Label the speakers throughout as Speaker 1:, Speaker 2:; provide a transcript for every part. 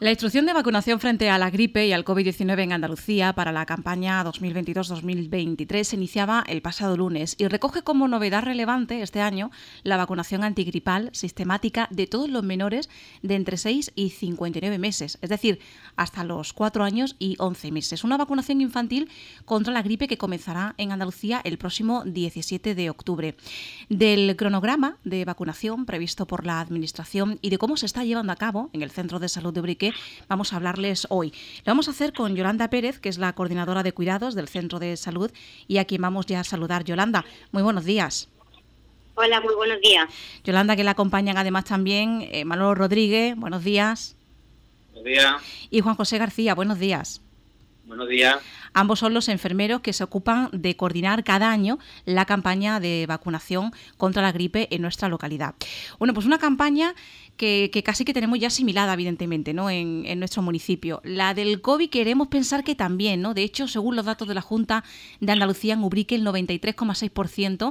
Speaker 1: La instrucción de vacunación frente a la gripe y al COVID-19 en Andalucía para la campaña 2022-2023 se iniciaba el pasado lunes y recoge como novedad relevante este año la vacunación antigripal sistemática de todos los menores de entre 6 y 59 meses, es decir, hasta los 4 años y 11 meses. Una vacunación infantil contra la gripe que comenzará en Andalucía el próximo 17 de octubre. Del cronograma de vacunación previsto por la Administración y de cómo se está llevando a cabo en el Centro de Salud de Ubrique vamos a hablarles hoy. Lo vamos a hacer con Yolanda Pérez, que es la coordinadora de cuidados del Centro de Salud y a quien vamos ya a saludar. Yolanda, muy buenos días.
Speaker 2: Hola, muy buenos días.
Speaker 1: Yolanda, que la acompañan además también Manolo Rodríguez, buenos días.
Speaker 3: Buenos días.
Speaker 1: Y Juan José García, buenos días.
Speaker 3: Buenos días.
Speaker 1: Ambos son los enfermeros que se ocupan de coordinar cada año la campaña de vacunación contra la gripe en nuestra localidad. Bueno, pues una campaña que casi que tenemos ya asimilada, evidentemente, ¿no? en nuestro municipio. La del COVID queremos pensar que también, ¿no? De hecho, según los datos de la Junta de Andalucía, en Ubrique el 93,6%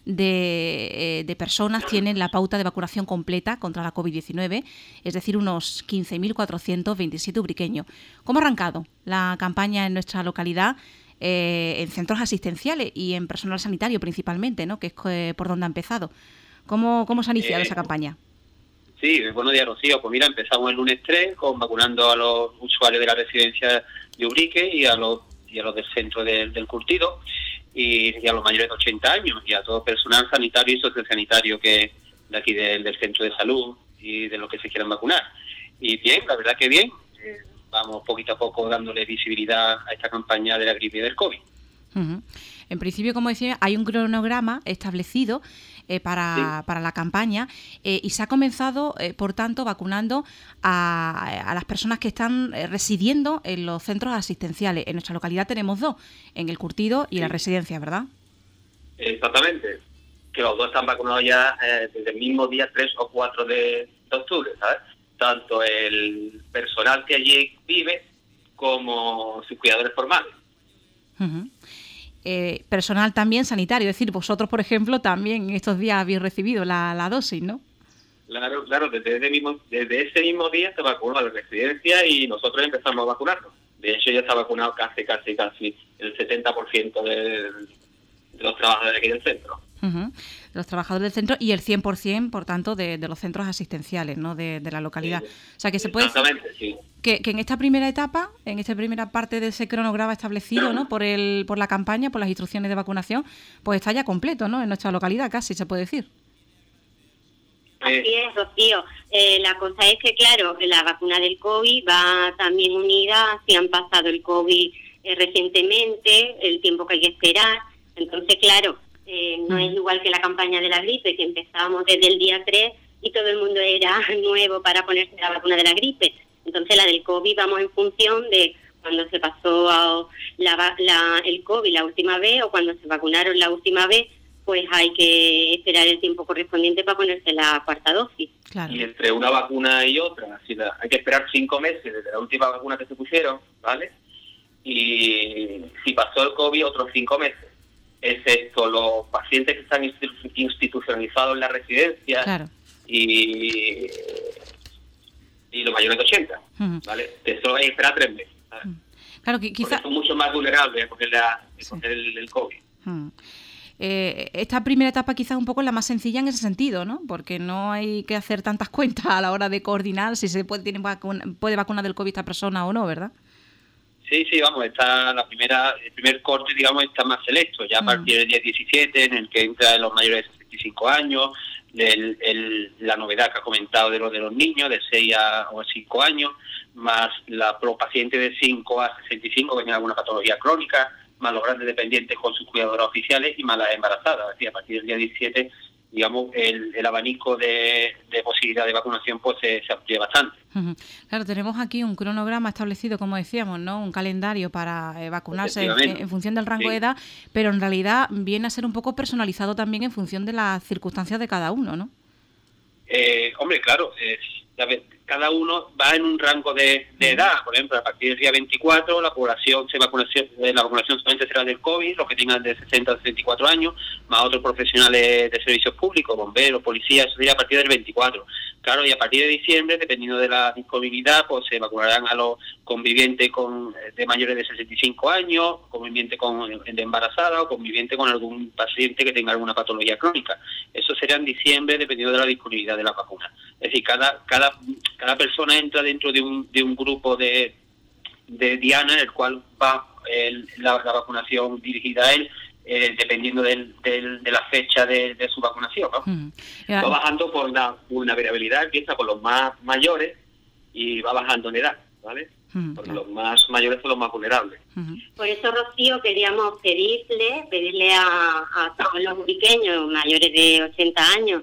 Speaker 1: de personas tienen la pauta de vacunación completa contra la COVID-19, es decir, unos 15.427 ubriqueños. ¿Cómo ha arrancado la campaña en nuestra localidad? En centros asistenciales y en personal sanitario principalmente, ¿no? Que es por donde ha empezado. ¿Cómo se ha iniciado esa campaña?
Speaker 3: Sí, buenos días, Rocío. Pues mira, empezamos el lunes 3 con vacunando a los usuarios de la residencia de Ubrique y a los del centro del Curtido y a los mayores de 80 años y a todo personal sanitario y sociosanitario que de aquí del centro de salud y de los que se quieran vacunar. Y bien, la verdad que bien. Vamos poquito a poco dándole visibilidad a esta campaña de la gripe y del COVID.
Speaker 1: Uh-huh. En principio, como decía, hay un cronograma establecido para la campaña y se ha comenzado, por tanto, vacunando a las personas que están residiendo en los centros asistenciales. En nuestra localidad tenemos 2, en el Curtido y la residencia, ¿verdad?
Speaker 3: Exactamente, que los 2 están vacunados ya desde el mismo día 3 o 4 de octubre, ¿sabes? Tanto el personal que allí vive como sus cuidadores formales.
Speaker 1: Uh-huh. Personal también sanitario, es decir, vosotros, por ejemplo, también en estos días habéis recibido la dosis, ¿no?
Speaker 3: Claro, desde ese mismo día se vacunó a la residencia y nosotros empezamos a vacunarnos. De hecho, ya está vacunado casi el 70% de los trabajadores de aquí del centro.
Speaker 1: Uh-huh. Los trabajadores del centro y el 100%, por tanto, de los centros asistenciales, ¿no? de la localidad.
Speaker 3: Sí,
Speaker 1: o sea, que se puede decir
Speaker 3: sí.
Speaker 1: que en esta primera etapa, en esta primera parte de ese cronograma establecido, ¿no? por la campaña, por las instrucciones de vacunación, pues está ya completo, ¿no? En nuestra localidad, casi se puede decir.
Speaker 2: Así es, Rocío. La cosa es que, claro, la vacuna del COVID va también unida, si han pasado el COVID recientemente, el tiempo que hay que esperar. Entonces, claro, no es igual que la campaña de la gripe, que empezábamos desde el día 3 y todo el mundo era nuevo para ponerse la vacuna de la gripe. Entonces, la del COVID vamos en función de cuando se pasó el COVID la última vez o cuando se vacunaron la última vez, pues hay que esperar el tiempo correspondiente para ponerse la 4ª dosis.
Speaker 1: Claro.
Speaker 3: Y entre una vacuna y otra, hay que esperar 5 meses desde la última vacuna que se pusieron, ¿vale? Y si pasó el COVID, otros 5 meses. Excepto los pacientes que están institucionalizados en la residencia, claro, y los mayores de 80, uh-huh, ¿vale? Eso hay que esperar 3 meses, ¿vale?
Speaker 1: Claro, que quizás
Speaker 3: son mucho más vulnerables porque el COVID.
Speaker 1: Uh-huh. Esta primera etapa quizás un poco la más sencilla en ese sentido, ¿no? Porque no hay que hacer tantas cuentas a la hora de coordinar si se puede vacunar del COVID esta persona o no, ¿verdad?
Speaker 3: Sí, vamos, el primer corte, digamos, está más selecto, ya a partir del día 17, en el que entra los mayores de 65 años, la novedad que ha comentado de los niños, de 6 a 5 años, más los pacientes de 5 a 65 que tienen alguna patología crónica, más los grandes dependientes con sus cuidadoras oficiales y más las embarazadas. Así, a partir del día 17, digamos, el abanico de posibilidad de vacunación pues se amplía bastante.
Speaker 1: Uh-huh. Claro, tenemos aquí un cronograma establecido, como decíamos, ¿no? Un calendario para vacunarse en función del rango de edad, pero en realidad viene a ser un poco personalizado también en función de las circunstancias de cada uno, ¿no?
Speaker 3: Hombre, claro, cada uno va en un rango de edad. Por ejemplo, a partir del día 24 la vacunación solamente será del COVID, los que tengan de 60 a 64 años, más otros profesionales de servicios públicos, bomberos, policías, eso sería a partir del 24. Claro, y a partir de diciembre, dependiendo de la disponibilidad, pues se vacunarán a los convivientes de mayores de 65 años, convivientes de embarazada o convivientes con algún paciente que tenga alguna patología crónica. Eso será en diciembre, dependiendo de la disponibilidad de la vacuna. Es decir, cada persona entra dentro de un grupo de diana en el cual va la vacunación dirigida a él, dependiendo de la fecha de su vacunación, ¿no? Va bajando por la vulnerabilidad, empieza por los más mayores y va bajando en edad, ¿vale? Porque los más mayores son los más vulnerables.
Speaker 2: Por eso, Rocío, queríamos pedirle a todos los uriqueños mayores de 80 años,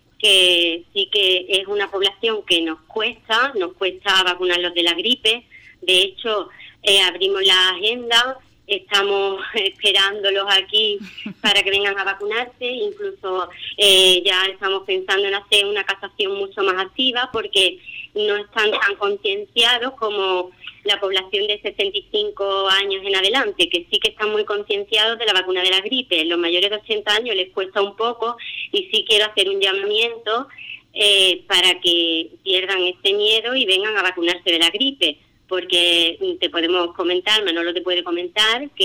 Speaker 2: que sí que es una población que nos cuesta vacunarlos de la gripe. De hecho, abrimos la agenda, estamos esperándolos aquí para que vengan a vacunarse, incluso ya estamos pensando en hacer una casación mucho más activa, porque no están tan concienciados como la población de 65 años en adelante, que sí que están muy concienciados de la vacuna de la gripe. Los mayores de 80 años les cuesta un poco, y sí quiero hacer un llamamiento para que pierdan este miedo y vengan a vacunarse de la gripe, porque te podemos comentar, Manolo te puede comentar, que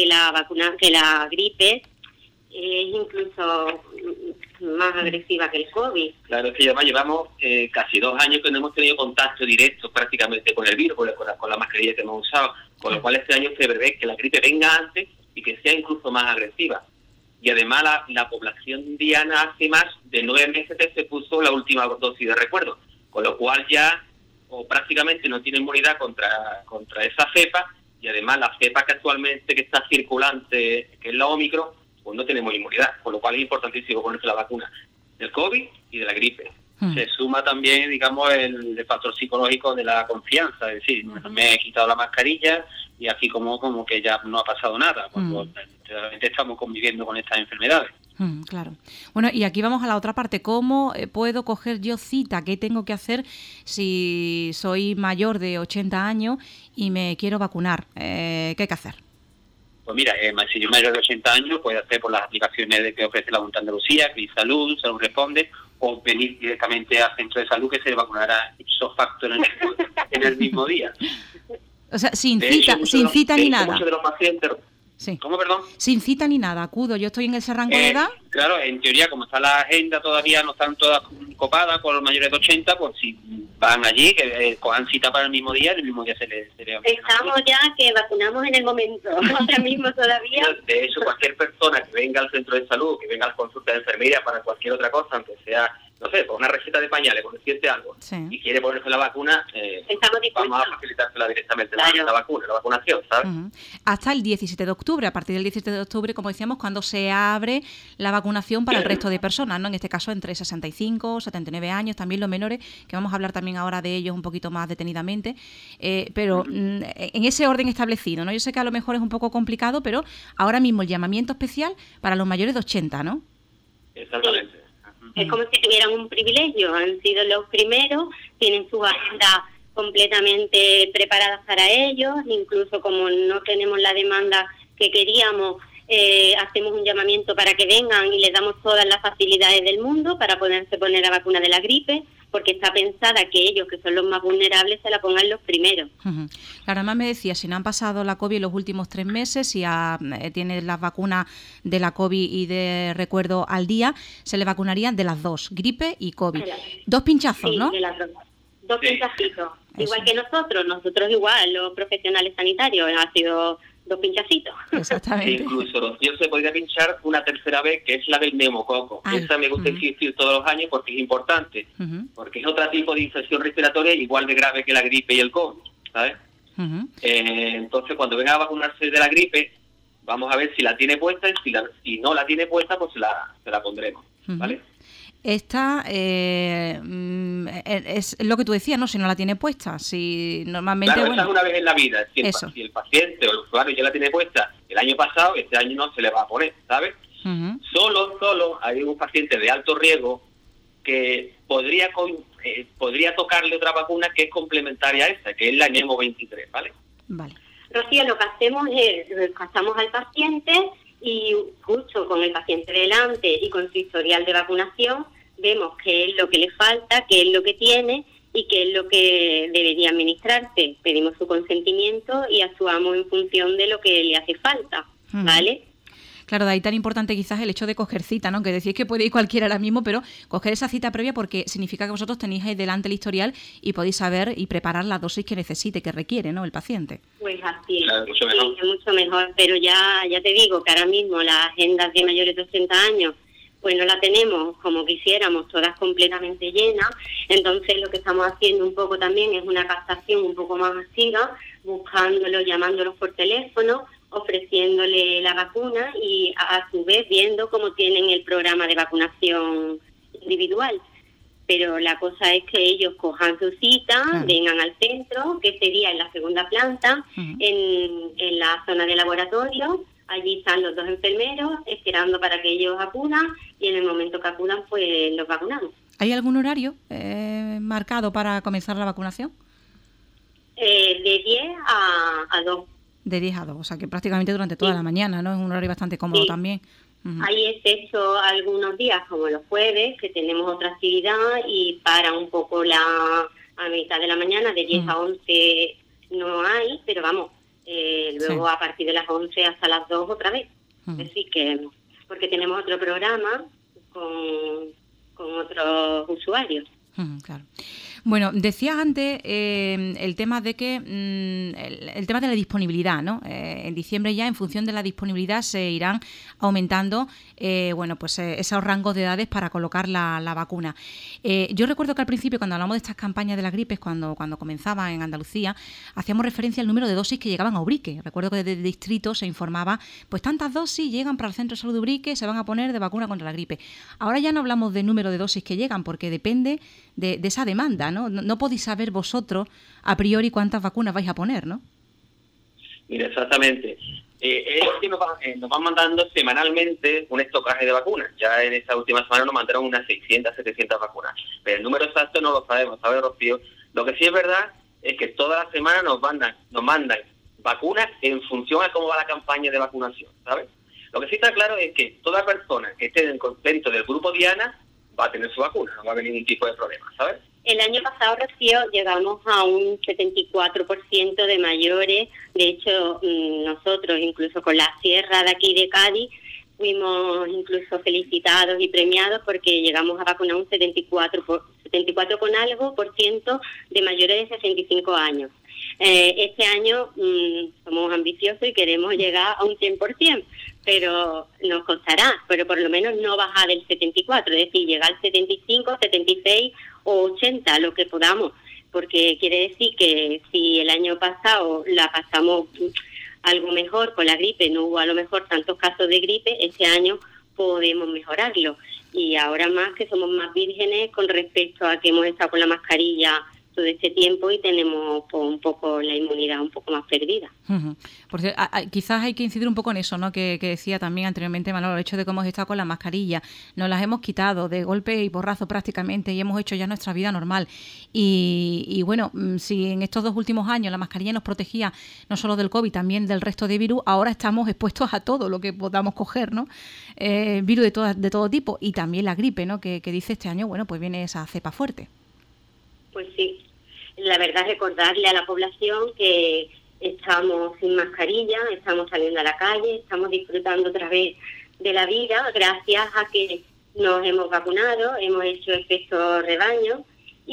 Speaker 2: la gripe es incluso más agresiva que el COVID.
Speaker 3: Claro, es que además llevamos casi 2 años que no hemos tenido contacto directo prácticamente con el virus, con la mascarilla que hemos usado, con lo cual este año se prevé que la gripe venga antes y que sea incluso más agresiva. Y además la población diana hace más de 9 meses que se puso la última dosis de recuerdo, con lo cual ya prácticamente no tiene inmunidad contra esa cepa, y además la cepa que actualmente está circulante, que es la Omicron, pues no tenemos inmunidad, con lo cual es importantísimo ponerse la vacuna del COVID y de la gripe. Se suma también, digamos, el factor psicológico de la confianza, es decir, me he quitado la mascarilla y así como que ya no ha pasado nada, porque realmente estamos conviviendo con estas enfermedades.
Speaker 1: Claro. Bueno, y aquí vamos a la otra parte. ¿Cómo puedo coger yo cita? ¿Qué tengo que hacer si soy mayor de 80 años y me quiero vacunar? ¿Qué hay que hacer?
Speaker 3: Pues mira, si yo mayor de 80 años, puede hacer por las aplicaciones que ofrece la Junta de Andalucía, Salud Responde, o venir directamente al centro de salud, que se vacunará ipso facto en el mismo día.
Speaker 1: O sea, sin cita ni nada.
Speaker 3: Muchos de los pacientes...
Speaker 1: Sí.
Speaker 3: ¿Cómo, perdón?
Speaker 1: Sin cita ni nada, acudo. Yo estoy en ese rango de edad.
Speaker 3: Claro, en teoría, como está la agenda, todavía no están todas copadas con los mayores de 80, pues si van allí, que cojan cita para el mismo día, el mismo día se les...
Speaker 2: Estamos ya que vacunamos en el momento, ahora mismo todavía.
Speaker 3: De hecho, cualquier persona que venga al centro de salud, que venga a la consulta de enfermería para cualquier otra cosa, aunque sea, no sé, por una receta de pañales, por decirte algo, y quiere ponerse la vacuna, vamos a facilitársela directamente, la vacuna, la vacunación, ¿sabes?
Speaker 1: Hasta el 17 de octubre, a partir del 17 de octubre, como decíamos, cuando se abre la vacunación para el resto de personas, ¿no? En este caso entre 65, 79 años, también los menores, que vamos a hablar también ahora de ellos un poquito más detenidamente, pero en ese orden establecido, ¿no? Yo sé que a lo mejor es un poco complicado, pero ahora mismo el llamamiento especial para los mayores de 80, ¿no?
Speaker 3: Exactamente.
Speaker 2: Es como si tuvieran un privilegio, han sido los primeros, tienen su agenda completamente preparadas para ellos, incluso como no tenemos la demanda que queríamos, hacemos un llamamiento para que vengan y les damos todas las facilidades del mundo para poderse poner la vacuna de la gripe, porque está pensada que ellos, que son los más vulnerables, se la pongan los primeros.
Speaker 1: Claro, además me decía, si no han pasado la COVID en los últimos 3 meses, si tiene las vacunas de la COVID y de recuerdo al día, se le vacunarían de las dos, gripe y COVID. 2 pinchazos,
Speaker 2: sí,
Speaker 1: ¿no?
Speaker 2: De las dos pinchacitos. Igual que nosotros igual, los profesionales sanitarios, ha sido 2 pinchacitos.
Speaker 1: Exactamente.
Speaker 3: Incluso yo se podría pinchar una tercera vez, que es la del neumococo. Esa me gusta insistir todos los años porque es importante, porque es otro tipo de infección respiratoria igual de grave que la gripe y el COVID, ¿sabes? Entonces, cuando venga a vacunarse de la gripe, vamos a ver si la tiene puesta, y si no la tiene puesta, pues se la pondremos, ¿vale?
Speaker 1: Esta es lo que tú decías, ¿no? Si no la tiene puesta, si normalmente...
Speaker 3: Claro, esa es una vez en la vida. Si el paciente o el usuario ya la tiene puesta el año pasado, este año no se le va a poner, ¿sabes? Solo hay un paciente de alto riesgo que podría podría tocarle otra vacuna que es complementaria a esa, que es la Nemo 23, ¿vale?
Speaker 2: Vale. Rocío, lo que hacemos es, pasamos al paciente y justo con el paciente delante y con su historial de vacunación, vemos qué es lo que le falta, qué es lo que tiene y qué es lo que debería administrarse. Pedimos su consentimiento y actuamos en función de lo que le hace falta, ¿vale?
Speaker 1: Claro, de ahí tan importante quizás el hecho de coger cita, ¿no? Que decís que puede ir cualquiera ahora mismo, pero coger esa cita previa porque significa que vosotros tenéis ahí delante el historial y podéis saber y preparar la dosis que necesite, que requiere, ¿no? El paciente.
Speaker 2: Pues así es, claro, mucho mejor, pero ya te digo que ahora mismo las agendas de mayores de 80 años pues no la tenemos como quisiéramos, todas completamente llenas, entonces lo que estamos haciendo un poco también es una captación un poco más activa, buscándolos, llamándolos por teléfono, ofreciéndole la vacuna y a su vez viendo cómo tienen el programa de vacunación individual. Pero la cosa es que ellos cojan su cita, vengan al centro, que sería en la segunda planta, en la zona de laboratorio. Allí están los 2 enfermeros esperando para que ellos acudan y en el momento que acudan pues los vacunamos.
Speaker 1: ¿Hay algún horario marcado para comenzar la vacunación?
Speaker 2: De 10 a 2.
Speaker 1: De 10 a 2, o sea que prácticamente durante toda la mañana, ¿no? Es un horario bastante cómodo también.
Speaker 2: Hay excepto algunos días como los jueves que tenemos otra actividad y para un poco a mitad de la mañana, de 10 a 11 no hay, pero vamos, luego a partir de las 11 hasta las 2 otra vez. Así que, porque tenemos otro programa con otros usuarios.
Speaker 1: Claro. Bueno, decías antes el tema de que el tema de la disponibilidad, ¿no? En diciembre ya, en función de la disponibilidad, se irán aumentando esos rangos de edades para colocar la vacuna. Yo recuerdo que al principio, cuando hablamos de estas campañas de las gripes, cuando comenzaban en Andalucía, hacíamos referencia al número de dosis que llegaban a Ubrique. Recuerdo que desde el distrito se informaba, pues tantas dosis llegan para el Centro de Salud de Ubrique, se van a poner de vacuna contra la gripe. Ahora ya no hablamos de número de dosis que llegan, porque depende de esa demanda, ¿no? No podéis saber vosotros a priori cuántas vacunas vais a poner, ¿no?
Speaker 3: Mira, exactamente. Es que nos van mandando semanalmente un estocaje de vacunas. Ya en esta última semana nos mandaron unas 600, 700 vacunas. Pero el número exacto no lo sabemos, ¿sabes, Rocío? Lo que sí es verdad es que toda la semana nos mandan vacunas en función a cómo va la campaña de vacunación, ¿sabes? Lo que sí está claro es que toda persona que esté dentro del grupo Diana va a tener su vacuna, no va a haber ningún tipo de problema, ¿sabes?
Speaker 2: El año pasado, Rocío, llegamos a un 74% de mayores. De hecho, nosotros, incluso con la sierra de aquí de Cádiz, fuimos incluso felicitados y premiados porque llegamos a vacunar un 74 con algo por ciento de mayores de 65 años. Este año somos ambiciosos y queremos llegar a un 100%, pero nos costará, pero por lo menos no bajar del 74, es decir, llegar al 75, 76 o 80, lo que podamos, porque quiere decir que si el año pasado la pasamos algo mejor con la gripe, no hubo a lo mejor tantos casos de gripe, este año podemos mejorarlo. Y ahora más que somos más vírgenes con respecto a que hemos estado con la mascarilla todo este tiempo y tenemos un poco la inmunidad un poco más perdida.
Speaker 1: Porque quizás hay que incidir un poco en eso, ¿no? Que decía también anteriormente Manolo, el hecho de que hemos estado con la mascarilla, nos las hemos quitado de golpe y porrazo prácticamente y hemos hecho ya nuestra vida normal. Y bueno, si en estos 2 últimos años la mascarilla nos protegía no solo del COVID, también del resto de virus, ahora estamos expuestos a todo lo que podamos coger, ¿no? Virus de todo tipo y también la gripe, ¿no? Que dice este año, bueno, pues viene esa cepa fuerte.
Speaker 2: Pues sí, la verdad es recordarle a la población que estamos sin mascarilla, estamos saliendo a la calle, estamos disfrutando otra vez de la vida gracias a que nos hemos vacunado, hemos hecho efecto rebaño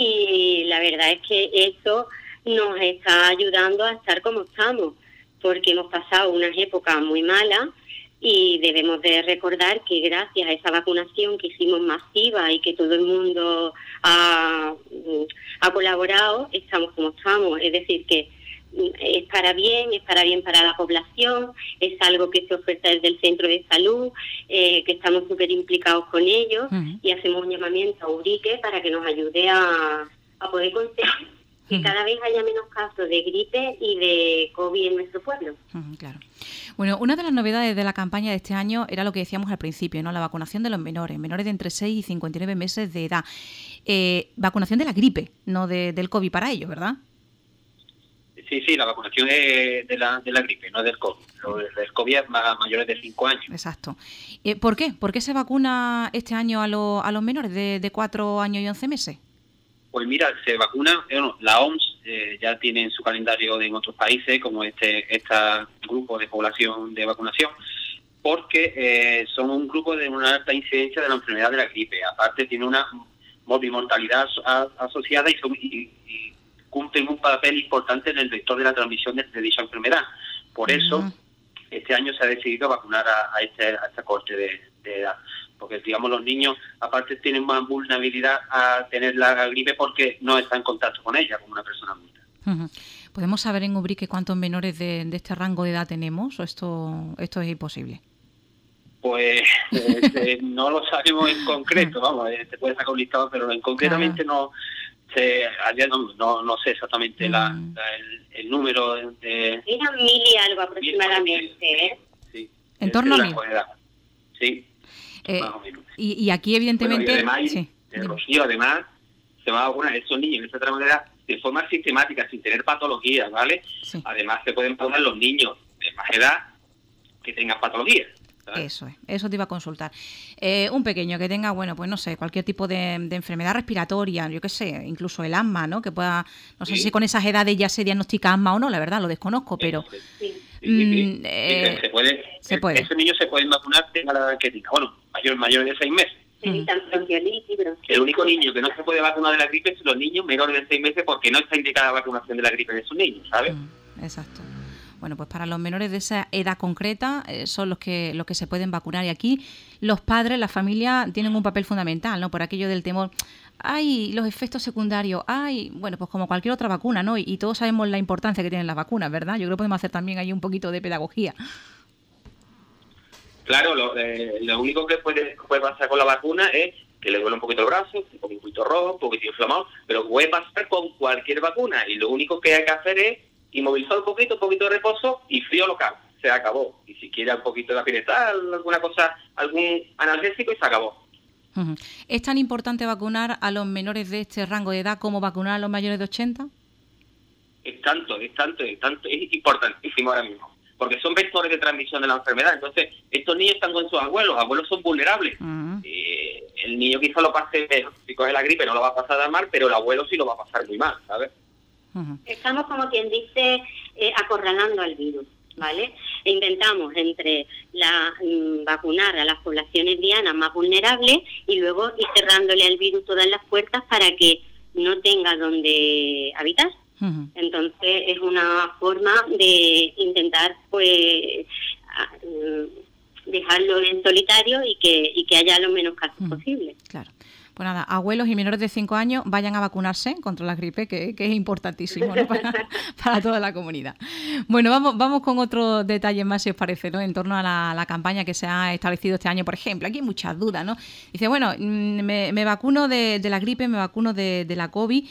Speaker 2: y la verdad es que eso nos está ayudando a estar como estamos, porque hemos pasado unas épocas muy malas y debemos de recordar que gracias a esa vacunación que hicimos masiva y que todo el mundo ha colaborado, estamos como estamos. Es decir, que es para bien para la población, es algo que se oferta desde el centro de salud, que estamos súper implicados con ellos y hacemos un llamamiento a Ubrique para que nos ayude a poder conseguir que cada vez haya menos casos de gripe y de COVID en nuestro pueblo.
Speaker 1: Claro. Bueno, una de las novedades de la campaña de este año era lo que decíamos al principio, ¿no? La vacunación de los menores de entre 6 y 59 meses de edad. Vacunación de la gripe, no del COVID para ellos, ¿verdad?
Speaker 3: Sí, la vacunación es de la gripe, no del COVID. Del COVID es mayores de 5 años.
Speaker 1: Exacto. ¿Por qué? ¿Por qué se vacuna este año a los menores de 4 años y 11 meses?
Speaker 3: Pues mira, se vacuna, la OMS ya tiene en su calendario en otros países como este grupo de población de vacunación, porque son un grupo de una alta incidencia de la enfermedad de la gripe. Aparte tiene una morbimortalidad asociada y cumplen un papel importante en el vector de la transmisión de dicha enfermedad. Por eso, este año se ha decidido vacunar a esta corte de edad. Porque, digamos, los niños, aparte, tienen más vulnerabilidad a tener la gripe porque no están en contacto con ella, como una persona adulta.
Speaker 1: ¿Podemos saber en Ubrique cuántos menores de este rango de edad tenemos o esto es imposible?
Speaker 3: Pues no lo sabemos en concreto, vamos, te puedes sacar un listado, pero concretamente no sé exactamente el número de...
Speaker 2: Era 1000 y algo aproximadamente, ¿eh?
Speaker 3: Sí.
Speaker 1: ¿En torno a 1000?
Speaker 3: Sí.
Speaker 1: Y aquí, evidentemente...
Speaker 3: Bueno, y además, Rocío, además, se va a vacunar a estos niños en esta trama de edad de forma sistemática, sin tener patologías, ¿vale? Sí. Además, se pueden vacunar los niños de más edad que tengan patologías.
Speaker 1: Eso te iba a consultar. Un pequeño que tenga, bueno, pues no sé, cualquier tipo de enfermedad respiratoria, yo qué sé, incluso el asma, ¿no? Que pueda, no sé si con esas edades ya se diagnostica asma o no, la verdad, lo desconozco, pero...
Speaker 3: se puede. Esos niños se pueden vacunar, tenga la edad que tenga. Bueno, mayor de 6 meses. El único niño que no se puede vacunar de la gripe son los niños menores de 6 meses porque no está indicada la vacunación de la gripe de esos niños, ¿sabes?
Speaker 1: Exacto. Bueno, pues para los menores de esa edad concreta son los que se pueden vacunar. Y aquí los padres, la familia, tienen un papel fundamental, ¿no? Por aquello del temor. Ay, los efectos secundarios. Ay, bueno, pues como cualquier otra vacuna, ¿no? Y todos sabemos la importancia que tienen las vacunas, ¿verdad? Yo creo que podemos hacer también ahí un poquito de pedagogía.
Speaker 3: Claro, lo único que puede pasar con la vacuna es que le duele un poquito el brazo, un poquito rojo, un poquito inflamado, pero puede pasar con cualquier vacuna. Y lo único que hay que hacer es inmovilizar un poquito de reposo y frío local. Se acabó. Y si quiere un poquito de apiretal, alguna cosa, algún analgésico y se acabó.
Speaker 1: ¿Es tan importante vacunar a los menores de este rango de edad como vacunar a los mayores de 80?
Speaker 3: Es importantísimo ahora mismo. Porque son vectores de transmisión de la enfermedad. Entonces, estos niños están con sus abuelos. Los abuelos son vulnerables. El niño quizá lo pase, si coge la gripe no lo va a pasar mal, pero el abuelo sí lo va a pasar muy mal, ¿sabes?
Speaker 2: Estamos, como quien dice, acorralando al virus, ¿vale? E intentamos vacunar a las poblaciones dianas más vulnerables y luego ir cerrándole al virus todas las puertas para que no tenga donde habitar. Entonces es una forma de intentar pues dejarlo en solitario y que haya lo menos casos posible.
Speaker 1: Claro. Pues nada, abuelos y menores de 5 años vayan a vacunarse contra la gripe, que es importantísimo, ¿no? para toda la comunidad. Bueno, vamos con otros detalles más, si os parece, ¿no? En torno a la campaña que se ha establecido este año, por ejemplo. Aquí hay muchas dudas, ¿no? Dice, bueno, me vacuno de la gripe, me vacuno de la COVID.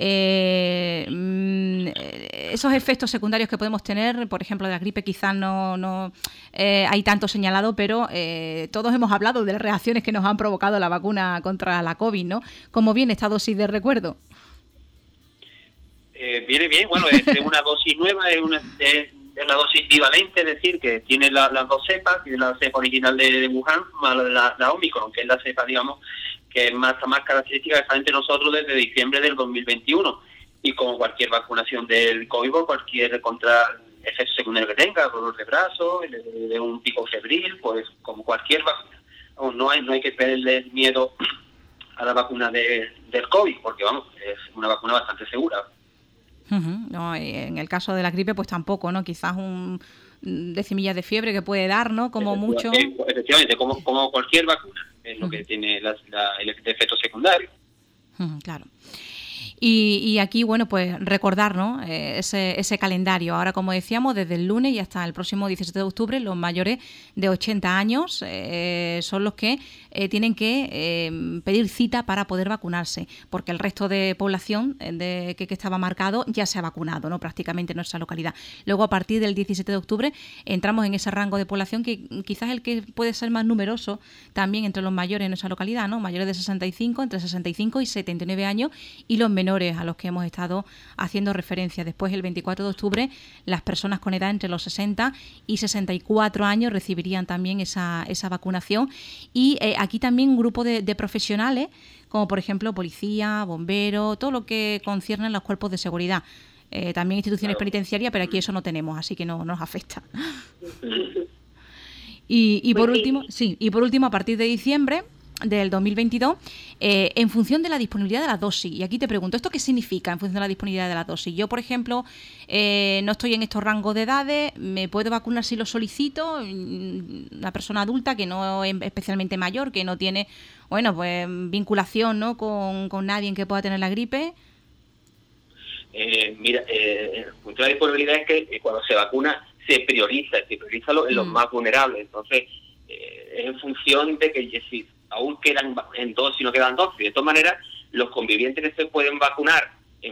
Speaker 1: Esos efectos secundarios que podemos tener, por ejemplo, de la gripe quizás no hay tanto señalado, pero todos hemos hablado de las reacciones que nos han provocado la vacuna contra la COVID, ¿no? ¿Cómo viene esta dosis de recuerdo?
Speaker 3: Viene bien, bueno, es una dosis nueva, es una dosis bivalente, es decir, que tiene las dos cepas, tiene la cepa original de Wuhan, más la Omicron, que es la cepa, digamos, que es más característica que está entre nosotros desde diciembre del 2021. Y como cualquier vacunación del COVID, cualquier efecto secundario que tenga, dolor de brazo, de un pico febril, pues como cualquier vacuna. No hay que tenerle miedo a la vacuna del COVID, porque vamos, es una vacuna bastante segura.
Speaker 1: No, en el caso de la gripe, pues tampoco, ¿no? Quizás un decimillas de fiebre que puede dar, ¿no? Como mucho.
Speaker 3: Efectivamente, como cualquier vacuna, es lo que tiene el efecto secundario.
Speaker 1: Claro. Y aquí, bueno, pues recordar, ¿no? ese calendario. Ahora, como decíamos, desde el lunes y hasta el próximo 17 de octubre, los mayores de 80 años son los que tienen que pedir cita para poder vacunarse, porque el resto de población que estaba marcado ya se ha vacunado, ¿no? Prácticamente en nuestra localidad. Luego, a partir del 17 de octubre, entramos en ese rango de población que quizás el que puede ser más numeroso también entre los mayores en nuestra localidad, ¿no? Mayores de 65, entre 65 y 79 años, y los menores a los que hemos estado haciendo referencia. Después, el 24 de octubre, las personas con edad entre los 60 y 64 años recibirían también esa vacunación. Y aquí también un grupo de profesionales, como por ejemplo policía, bomberos, todo lo que concierne a los cuerpos de seguridad. También instituciones penitenciarias, pero aquí eso no tenemos, así que no nos afecta. Y por último, a partir de diciembre del 2022, en función de la disponibilidad de la dosis. Y aquí te pregunto, ¿esto qué significa en función de la disponibilidad de la dosis? Yo, por ejemplo, no estoy en estos rangos de edades, ¿me puedo vacunar si lo solicito? Una persona adulta que no es especialmente mayor, que no tiene, bueno, pues vinculación, ¿no? con nadie en que pueda tener la gripe.
Speaker 3: Mira, la disponibilidad es que cuando se vacuna se prioriza los más vulnerables. Entonces, es en función de que si aún quedan en dosis, no quedan dosis. De todas maneras, los convivientes que se pueden vacunar,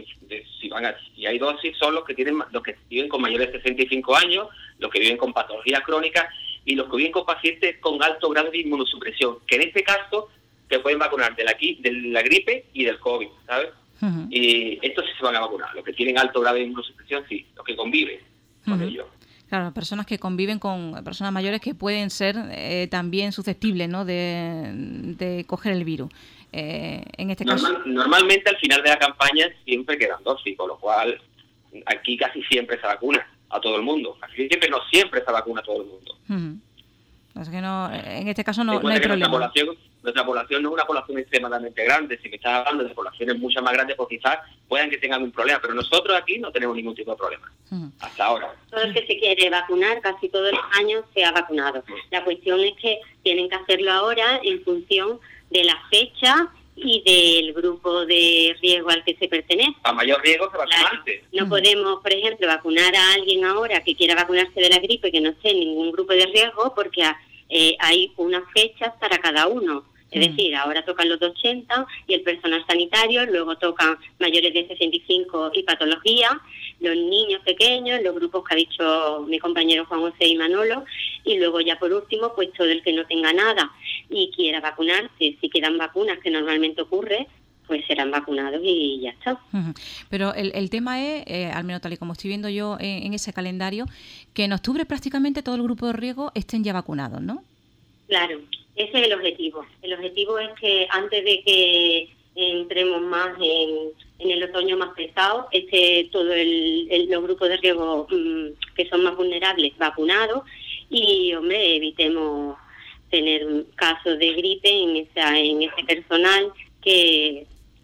Speaker 3: si hay dosis, son los que viven con mayores de 65 años, los que viven con patologías crónicas y los que viven con pacientes con alto grado de inmunosupresión, que en este caso se pueden vacunar de la gripe y del COVID, ¿sabes? Uh-huh. Y estos sí se van a vacunar. Los que tienen alto grado de inmunosupresión, sí. Los que conviven con ellos.
Speaker 1: Claro, personas que conviven con personas mayores que pueden ser también susceptibles, ¿no? de coger el virus. En este caso.
Speaker 3: Normalmente al final de la campaña siempre quedan dosis, con lo cual aquí casi siempre se vacuna a todo el mundo. Casi siempre se vacuna a todo el mundo.
Speaker 1: Uh-huh. Así que en este caso no hay problema.
Speaker 3: Nuestra población no es una población extremadamente grande. Si me estás hablando de poblaciones mucho más grandes, pues quizás puedan que tengan un problema, pero nosotros aquí no tenemos ningún tipo de problema. Hasta ahora.
Speaker 2: Todo el que se quiere vacunar, casi todos los años se ha vacunado. La cuestión es que tienen que hacerlo ahora en función de la fecha y del grupo de riesgo al que se pertenece.
Speaker 3: A mayor riesgo se vacuna antes.
Speaker 2: No podemos, por ejemplo, vacunar a alguien ahora que quiera vacunarse de la gripe que no esté en ningún grupo de riesgo, porque hay unas fechas para cada uno. Es decir, ahora tocan los de 80 y el personal sanitario, luego tocan mayores de 65 y patología, los niños pequeños, los grupos que ha dicho mi compañero Juan José y Manolo, y luego ya por último, pues todo el que no tenga nada y quiera vacunarse, si quedan vacunas, que normalmente ocurre, pues serán vacunados y ya está.
Speaker 1: Pero el tema es, al menos tal y como estoy viendo yo en ese calendario, que en octubre prácticamente todo el grupo de riesgo estén ya vacunados, ¿no?
Speaker 2: Claro, ese es el objetivo. El objetivo es que antes de que entremos más en el otoño más pesado, todos los grupos de riesgo que son más vulnerables vacunados y, hombre, evitemos tener casos de gripe en ese personal que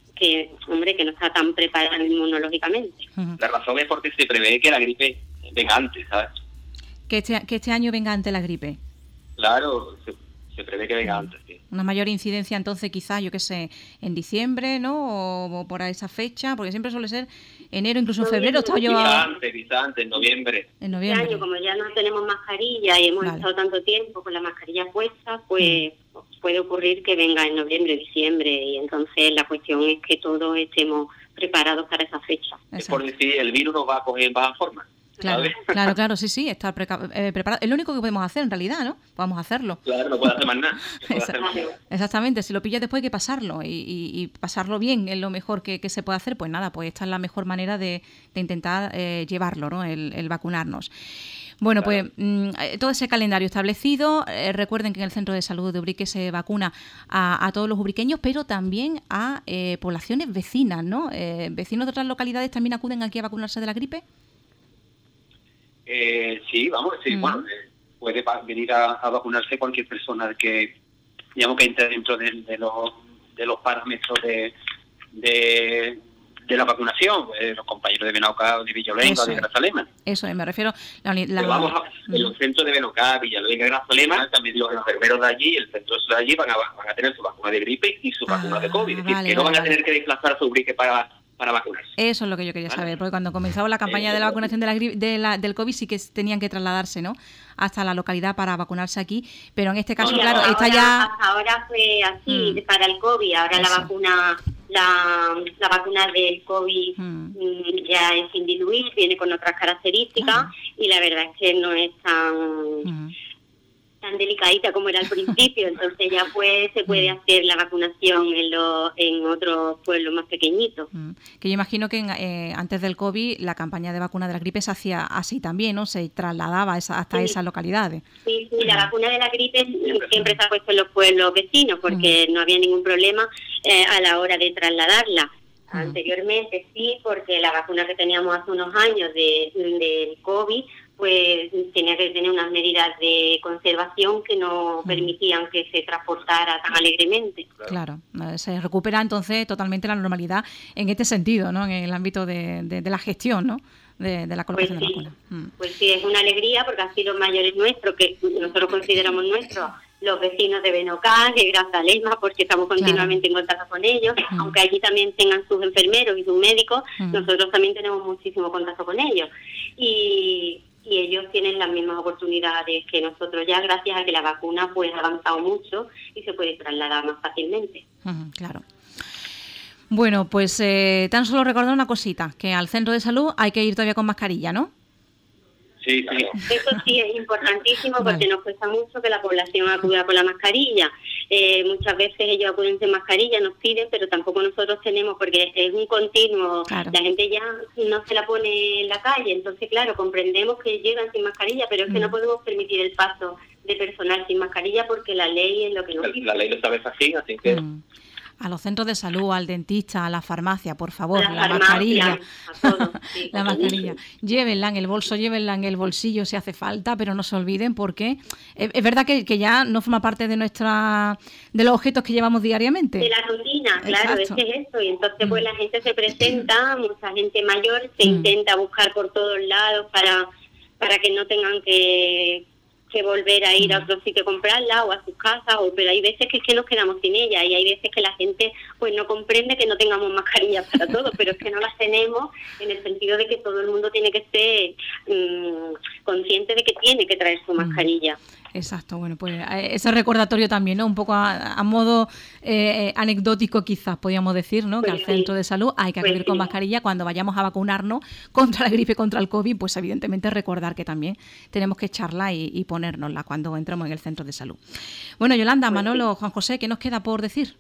Speaker 2: no está tan preparado inmunológicamente.
Speaker 3: La razón es porque se prevé que la gripe venga antes, ¿sabes?
Speaker 1: Que este año venga antes la gripe.
Speaker 3: Claro, se prevé que venga antes, sí.
Speaker 1: Una mayor incidencia entonces quizás, yo qué sé, en diciembre, ¿no? O por esa fecha, porque siempre suele ser enero, incluso en febrero.
Speaker 3: Quizás antes, en noviembre.
Speaker 2: Este año, como ya no tenemos mascarilla y hemos estado tanto tiempo con la mascarilla puesta, pues puede ocurrir que venga en noviembre, diciembre, y entonces la cuestión es que todos estemos preparados para esa fecha.
Speaker 3: Exacto. Es por decir, el virus nos va a coger en baja forma.
Speaker 1: Claro, sí, estar preparado. Es lo único que podemos hacer en realidad, ¿no? Podemos hacerlo.
Speaker 3: Claro, no puede hacer más nada.
Speaker 1: Exactamente, si lo pillas después hay que pasarlo y pasarlo bien es lo mejor que se puede hacer, pues nada, pues esta es la mejor manera de intentar llevarlo, ¿no? El vacunarnos. Bueno, claro. Pues todo ese calendario establecido, recuerden que en el Centro de Salud de Ubrique se vacuna a todos los ubriqueños, pero también a poblaciones vecinas, ¿no? ¿Vecinos de otras localidades también acuden aquí a vacunarse de la gripe?
Speaker 3: Sí, bueno, puede venir a vacunarse cualquier persona que, digamos, que entre dentro de los parámetros de la vacunación, los compañeros de Benaucá, de Villalonga, de Grazalema.
Speaker 2: Eso
Speaker 1: me refiero.
Speaker 3: En los centros de Benaucá, Villalonga, Grazalema, también los enfermeros de allí, el centro de allí van a tener su vacuna de gripe y su vacuna de COVID. Es decir, que no van a tener que desplazar su Ubrique para para vacunarse.
Speaker 1: Eso es lo que yo quería saber, porque cuando comenzaba la campaña de la vacunación del COVID sí que tenían que trasladarse, ¿no?, hasta la localidad para vacunarse aquí, pero en este caso, claro,
Speaker 2: hasta
Speaker 1: ya...
Speaker 2: ahora fue así para el COVID, ahora la vacuna del COVID ya es sin diluir, viene con otras características y la verdad es que no es tan delicadita como era al principio, entonces ya pues se puede hacer la vacunación en otros pueblos más pequeñitos.
Speaker 1: Que yo imagino que antes del COVID la campaña de vacuna de la gripe se hacía así también, ¿no? Se trasladaba hasta esas localidades.
Speaker 2: Sí, la vacuna de la gripe siempre se ha puesto en los pueblos vecinos porque no había ningún problema a la hora de trasladarla. Anteriormente sí, porque la vacuna que teníamos hace unos años del COVID pues tenía que tener unas medidas de conservación que no permitían que se transportara tan alegremente.
Speaker 1: Claro, se recupera entonces totalmente la normalidad en este sentido, ¿no?, en el ámbito de la gestión, ¿no?, de la colocación de vacuna.
Speaker 2: Pues sí, es una alegría porque así los mayores nuestros, que nosotros consideramos nuestros, los vecinos de Benocán, de Grazalema, porque estamos continuamente en contacto con ellos, aunque allí también tengan sus enfermeros y sus médicos, nosotros también tenemos muchísimo contacto con ellos. Y ellos tienen las mismas oportunidades que nosotros ya, gracias a que la vacuna pues ha avanzado mucho y se puede trasladar más fácilmente.
Speaker 1: Claro. Bueno, pues tan solo recordar una cosita, que al centro de salud hay que ir todavía con mascarilla, ¿no?
Speaker 3: Sí.
Speaker 2: Eso sí es importantísimo porque nos cuesta mucho que la población acuda con la mascarilla. Muchas veces ellos acuden sin mascarilla, nos piden, pero tampoco nosotros tenemos, porque es un continuo, la gente ya no se la pone en la calle, entonces claro, comprendemos que llegan sin mascarilla, pero es que no podemos permitir el paso de personal sin mascarilla porque la ley es lo que nos dice.
Speaker 3: La ley lo sabe así que...
Speaker 1: A los centros de salud, al dentista, a la farmacia, por favor, la mascarilla.
Speaker 2: A todos, sí,
Speaker 1: la mascarilla. Llévenla en el bolso, llévenla en el bolsillo si hace falta, pero no se olviden porque es verdad que ya no forma parte de los objetos que llevamos diariamente.
Speaker 2: De la rutina, claro, es eso. Y entonces pues la gente se presenta, mucha gente mayor se intenta buscar por todos lados para que no tengan que volver a ir a otro sitio a comprarla o a sus casas, pero hay veces que es que nos quedamos sin ella y hay veces que la gente pues no comprende que no tengamos mascarillas para todos, pero es que no las tenemos en el sentido de que todo el mundo tiene que ser consciente de que tiene que traer su mascarilla.
Speaker 1: Exacto, bueno, pues ese recordatorio también, ¿no? Un poco a modo anecdótico quizás, podríamos decir, ¿no? Pues que al centro de salud hay que acudir con mascarilla cuando vayamos a vacunarnos contra la gripe, contra el COVID, pues evidentemente recordar que también tenemos que echarla y ponérnosla cuando entremos en el centro de salud. Bueno, Yolanda, Manolo, Juan José, ¿qué nos queda por decir?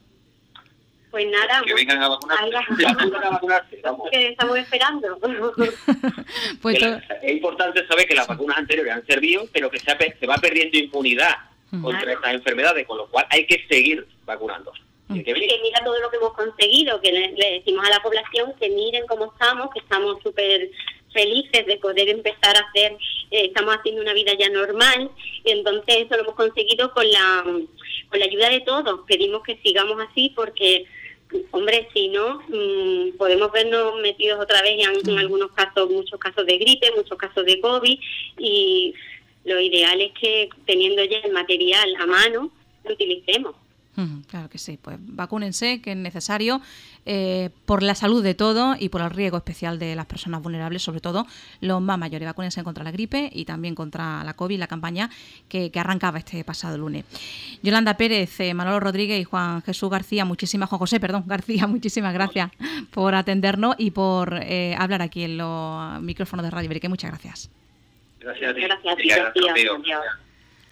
Speaker 2: Pues nada,
Speaker 3: que vengan a vacunarse.
Speaker 2: Que estamos esperando.
Speaker 1: Pues
Speaker 3: es importante saber que las vacunas anteriores han servido, pero que se va perdiendo impunidad contra estas enfermedades, con lo cual hay que seguir vacunando.
Speaker 2: Que mira todo lo que hemos conseguido, que le decimos a la población que miren cómo estamos, que estamos súper felices de poder empezar a hacer, estamos haciendo una vida ya normal, y entonces eso lo hemos conseguido con la ayuda de todos. Pedimos que sigamos así porque, hombre, si no, podemos vernos metidos otra vez en algunos casos, muchos casos de gripe, muchos casos de COVID, y lo ideal es que teniendo ya el material a mano, lo utilicemos.
Speaker 1: Claro que sí, pues vacúnense, que es necesario por la salud de todos y por el riesgo especial de las personas vulnerables, sobre todo los más mayores. Vacúnense contra la gripe y también contra la COVID, la campaña que arrancaba este pasado lunes. Yolanda Pérez, Manolo Rodríguez y Juan José García, muchísimas gracias por atendernos y por hablar aquí en los micrófonos de Radio Ibérica. Muchas gracias.
Speaker 3: Gracias a ti.
Speaker 2: Gracias, tío.